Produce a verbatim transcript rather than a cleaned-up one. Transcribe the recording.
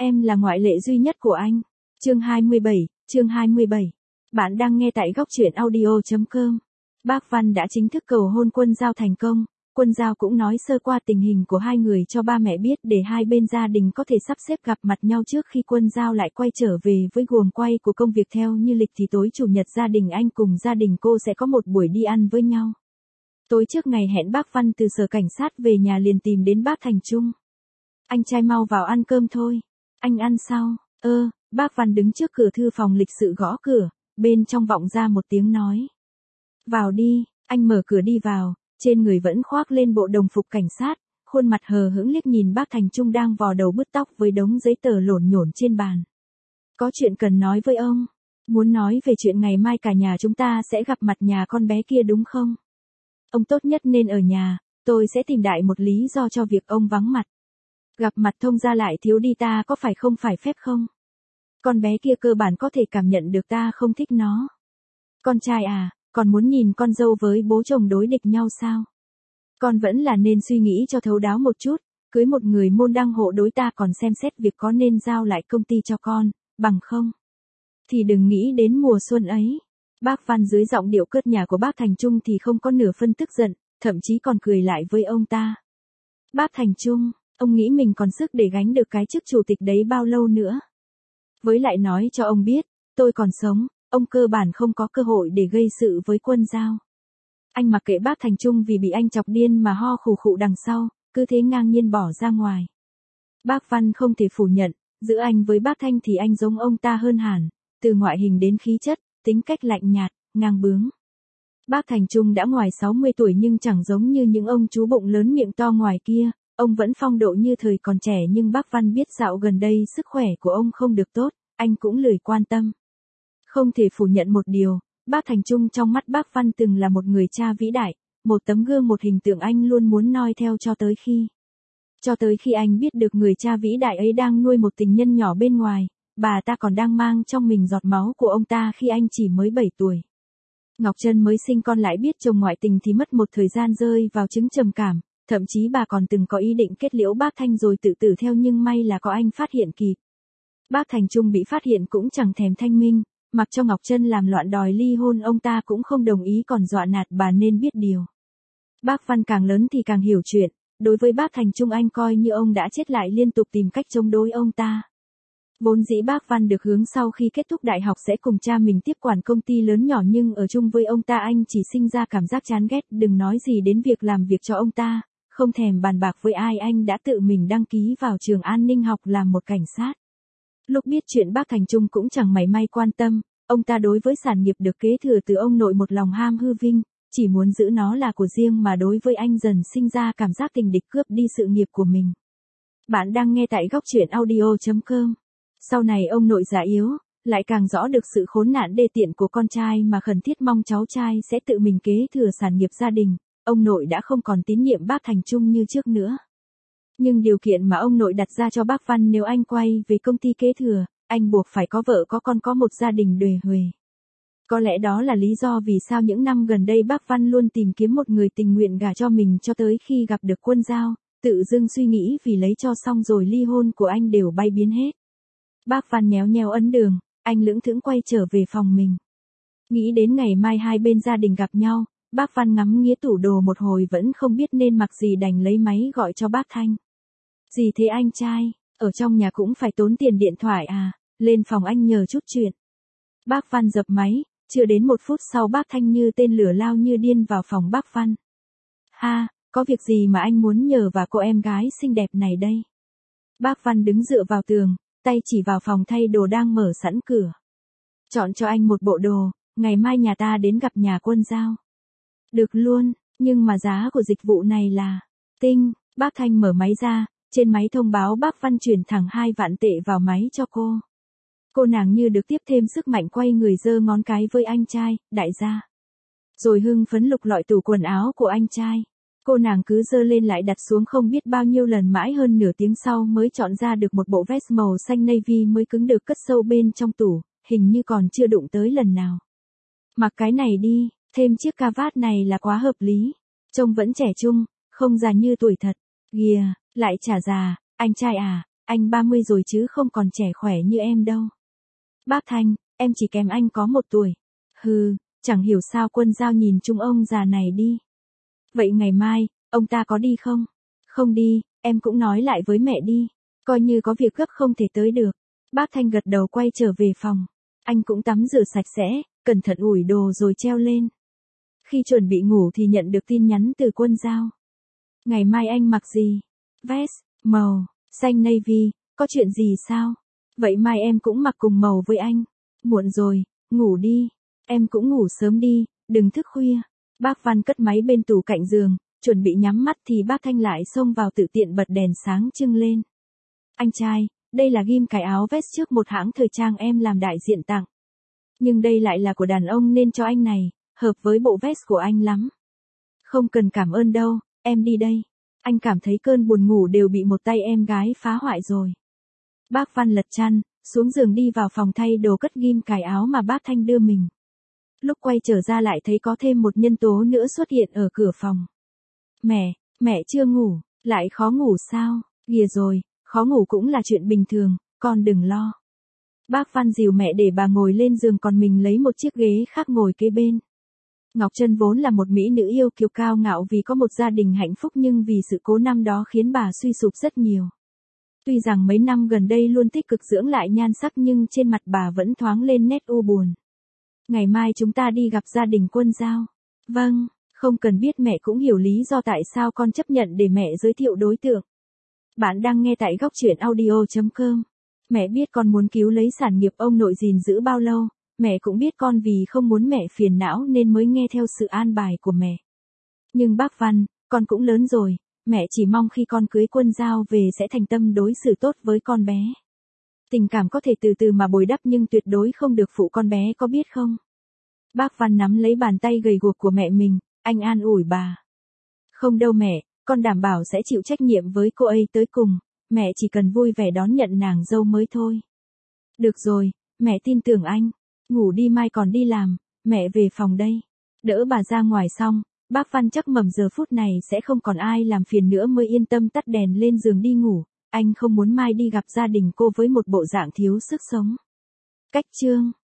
Em là ngoại lệ duy nhất của anh. Chương hai mươi bảy, chương hai mươi bảy. Bạn đang nghe tại góc truyện audio chấm com. Bác Văn đã chính thức cầu hôn Quân Giao thành công. Quân Giao cũng nói sơ qua tình hình của hai người cho ba mẹ biết để hai bên gia đình có thể sắp xếp gặp mặt nhau trước khi Quân Giao lại quay trở về với guồng quay của công việc theo như lịch thì tối chủ nhật gia đình anh cùng gia đình cô sẽ có một buổi đi ăn với nhau. Tối trước ngày hẹn bác Văn từ sở cảnh sát về nhà liền tìm đến bác Thành Trung. Anh trai mau vào ăn cơm thôi. Anh ăn sau. Ơ, bác Văn đứng trước cửa thư phòng lịch sự gõ cửa, bên trong vọng ra một tiếng nói. Vào đi, anh mở cửa đi vào, trên người vẫn khoác lên bộ đồng phục cảnh sát, khuôn mặt hờ hững liếc nhìn bác Thành Trung đang vò đầu bứt tóc với đống giấy tờ lổn nhổn trên bàn. Có chuyện cần nói với ông. Muốn nói về chuyện ngày mai cả nhà chúng ta sẽ gặp mặt nhà con bé kia đúng không? Ông tốt nhất nên ở nhà, tôi sẽ tìm đại một lý do cho việc ông vắng mặt. Gặp mặt thông ra lại thiếu đi ta có phải không phải phép không? Con bé kia cơ bản có thể cảm nhận được ta không thích nó. Con trai à, còn muốn nhìn con dâu với bố chồng đối địch nhau sao? Con vẫn là nên suy nghĩ cho thấu đáo một chút, cưới một người môn đăng hộ đối ta còn xem xét việc có nên giao lại công ty cho con, bằng không? Thì đừng nghĩ đến mùa xuân ấy. Bác Văn dưới giọng điệu cợt nhả của bác Thành Trung thì không có nửa phân tức giận, thậm chí còn cười lại với ông ta. Bác Thành Trung, ông nghĩ mình còn sức để gánh được cái chức chủ tịch đấy bao lâu nữa? Với lại nói cho ông biết, tôi còn sống, ông cơ bản không có cơ hội để gây sự với Quân Giao. Anh mặc kệ bác Thành Trung vì bị anh chọc điên mà ho khủ khụ đằng sau, cứ thế ngang nhiên bỏ ra ngoài. Bác Văn không thể phủ nhận, giữa anh với bác Thanh thì anh giống ông ta hơn hẳn, từ ngoại hình đến khí chất, tính cách lạnh nhạt, ngang bướng. Bác Thành Trung đã ngoài sáu mươi tuổi nhưng chẳng giống như những ông chú bụng lớn miệng to ngoài kia, ông vẫn phong độ như thời còn trẻ nhưng bác Văn biết dạo gần đây sức khỏe của ông không được tốt, anh cũng lười quan tâm. Không thể phủ nhận một điều, bác Thành Trung trong mắt bác Văn từng là một người cha vĩ đại, một tấm gương một hình tượng anh luôn muốn noi theo cho tới khi. Cho tới khi anh biết được người cha vĩ đại ấy đang nuôi một tình nhân nhỏ bên ngoài, bà ta còn đang mang trong mình giọt máu của ông ta khi anh chỉ mới bảy tuổi. Ngọc Trân mới sinh con lại biết chồng ngoại tình thì mất một thời gian rơi vào chứng trầm cảm, thậm chí bà còn từng có ý định kết liễu bác Thanh rồi tự tử theo nhưng may là có anh phát hiện kịp. Bác Thành Trung bị phát hiện cũng chẳng thèm thanh minh, mặc cho Ngọc Trân làm loạn đòi ly hôn ông ta cũng không đồng ý còn dọa nạt bà nên biết điều. Bác Văn càng lớn thì càng hiểu chuyện, đối với bác Thành Trung anh coi như ông đã chết lại liên tục tìm cách chống đối ông ta. Vốn dĩ bác Văn được hướng sau khi kết thúc đại học sẽ cùng cha mình tiếp quản công ty lớn nhỏ nhưng ở chung với ông ta anh chỉ sinh ra cảm giác chán ghét đừng nói gì đến việc làm việc cho ông ta, không thèm bàn bạc với ai anh đã tự mình đăng ký vào trường an ninh học làm một cảnh sát. Lúc biết chuyện bác Thành Trung cũng chẳng mảy may quan tâm, ông ta đối với sản nghiệp được kế thừa từ ông nội một lòng ham hư vinh, chỉ muốn giữ nó là của riêng mà đối với anh dần sinh ra cảm giác tình địch cướp đi sự nghiệp của mình. Bạn đang nghe tại góc truyện audio chấm com. Sau này ông nội già yếu, lại càng rõ được sự khốn nạn đê tiện của con trai mà khẩn thiết mong cháu trai sẽ tự mình kế thừa sản nghiệp gia đình, ông nội đã không còn tín nhiệm bác Thành Trung như trước nữa. Nhưng điều kiện mà ông nội đặt ra cho bác Văn nếu anh quay về công ty kế thừa, anh buộc phải có vợ có con có một gia đình đuề huề. Có lẽ đó là lý do vì sao những năm gần đây bác Văn luôn tìm kiếm một người tình nguyện gả cho mình cho tới khi gặp được Quân Giao, tự dưng suy nghĩ vì lấy cho xong rồi ly hôn của anh đều bay biến hết. Bác Văn nhéo nhéo ấn đường, anh lững thững quay trở về phòng mình. Nghĩ đến ngày mai hai bên gia đình gặp nhau, bác Văn ngắm nghía tủ đồ một hồi vẫn không biết nên mặc gì đành lấy máy gọi cho bác Thanh. Gì thế anh trai, ở trong nhà cũng phải tốn tiền điện thoại à, lên phòng anh nhờ chút chuyện. Bác Văn dập máy, chưa đến một phút sau bác Thanh như tên lửa lao như điên vào phòng bác Văn. Ha, có việc gì mà anh muốn nhờ và cô em gái xinh đẹp này đây? Bác Văn đứng dựa vào tường, tay chỉ vào phòng thay đồ đang mở sẵn cửa. Chọn cho anh một bộ đồ, ngày mai nhà ta đến gặp nhà Quân Giao. Được luôn, nhưng mà giá của dịch vụ này là... Tinh, bác Thanh mở máy ra, trên máy thông báo bác Văn chuyển thẳng hai vạn tệ vào máy cho cô. Cô nàng như được tiếp thêm sức mạnh quay người giơ ngón cái với anh trai, đại gia. Rồi hưng phấn lục lọi tủ quần áo của anh trai. Cô nàng cứ giơ lên lại đặt xuống không biết bao nhiêu lần mãi hơn nửa tiếng sau mới chọn ra được một bộ vest màu xanh navy mới cứng được cất sâu bên trong tủ, hình như còn chưa đụng tới lần nào. Mặc cái này đi, thêm chiếc cà vạt này là quá hợp lý. Trông vẫn trẻ trung, không già như tuổi thật. Kìa, lại chả già, anh trai à, anh ba mươi rồi chứ không còn trẻ khỏe như em đâu. Bác Thanh, em chỉ kém anh có một tuổi. Hừ, chẳng hiểu sao Quân Dao nhìn chung ông già này đi. Vậy ngày mai, ông ta có đi không? Không đi, em cũng nói lại với mẹ đi. Coi như có việc gấp không thể tới được. Bác Thanh gật đầu quay trở về phòng. Anh cũng tắm rửa sạch sẽ, cẩn thận ủi đồ rồi treo lên. Khi chuẩn bị ngủ thì nhận được tin nhắn từ Quân Dao. Ngày mai anh mặc gì? Vest, màu, xanh navy, có chuyện gì sao? Vậy mai em cũng mặc cùng màu với anh. Muộn rồi, ngủ đi. Em cũng ngủ sớm đi, đừng thức khuya. Bác Văn cất máy bên tủ cạnh giường, chuẩn bị nhắm mắt thì bác Thanh lại xông vào tự tiện bật đèn sáng trưng lên. Anh trai, đây là ghim cài áo vest trước một hãng thời trang em làm đại diện tặng. Nhưng đây lại là của đàn ông nên cho anh này, hợp với bộ vest của anh lắm. Không cần cảm ơn đâu, em đi đây. Anh cảm thấy cơn buồn ngủ đều bị một tay em gái phá hoại rồi. Bác Văn lật chăn, xuống giường đi vào phòng thay đồ cất ghim cài áo mà bác Thanh đưa mình. Lúc quay trở ra lại thấy có thêm một nhân tố nữa xuất hiện ở cửa phòng. Mẹ, mẹ chưa ngủ, lại khó ngủ sao? Kìa rồi, khó ngủ cũng là chuyện bình thường, con đừng lo. Bác Văn dìu mẹ để bà ngồi lên giường còn mình lấy một chiếc ghế khác ngồi kế bên. Ngọc Trân vốn là một mỹ nữ yêu kiều cao ngạo vì có một gia đình hạnh phúc nhưng vì sự cố năm đó khiến bà suy sụp rất nhiều. Tuy rằng mấy năm gần đây luôn tích cực dưỡng lại nhan sắc nhưng trên mặt bà vẫn thoáng lên nét u buồn. Ngày mai chúng ta đi gặp gia đình Quân Dao. Vâng, không cần biết mẹ cũng hiểu lý do tại sao con chấp nhận để mẹ giới thiệu đối tượng. Bạn đang nghe tại góc truyện audio chấm com. Mẹ biết con muốn cứu lấy sản nghiệp ông nội gìn giữ bao lâu, mẹ cũng biết con vì không muốn mẹ phiền não nên mới nghe theo sự an bài của mẹ. Nhưng bác Văn, con cũng lớn rồi, mẹ chỉ mong khi con cưới Quân Dao về sẽ thành tâm đối xử tốt với con bé. Tình cảm có thể từ từ mà bồi đắp nhưng tuyệt đối không được phụ con bé có biết không? Bác Văn nắm lấy bàn tay gầy guộc của mẹ mình, anh an ủi bà. Không đâu mẹ, con đảm bảo sẽ chịu trách nhiệm với cô ấy tới cùng, mẹ chỉ cần vui vẻ đón nhận nàng dâu mới thôi. Được rồi, mẹ tin tưởng anh, ngủ đi mai còn đi làm, mẹ về phòng đây. Đỡ bà ra ngoài xong, bác Văn chắc mầm giờ phút này sẽ không còn ai làm phiền nữa mới yên tâm tắt đèn lên giường đi ngủ, anh không muốn mai đi gặp gia đình cô với một bộ dạng thiếu sức sống. Cách chương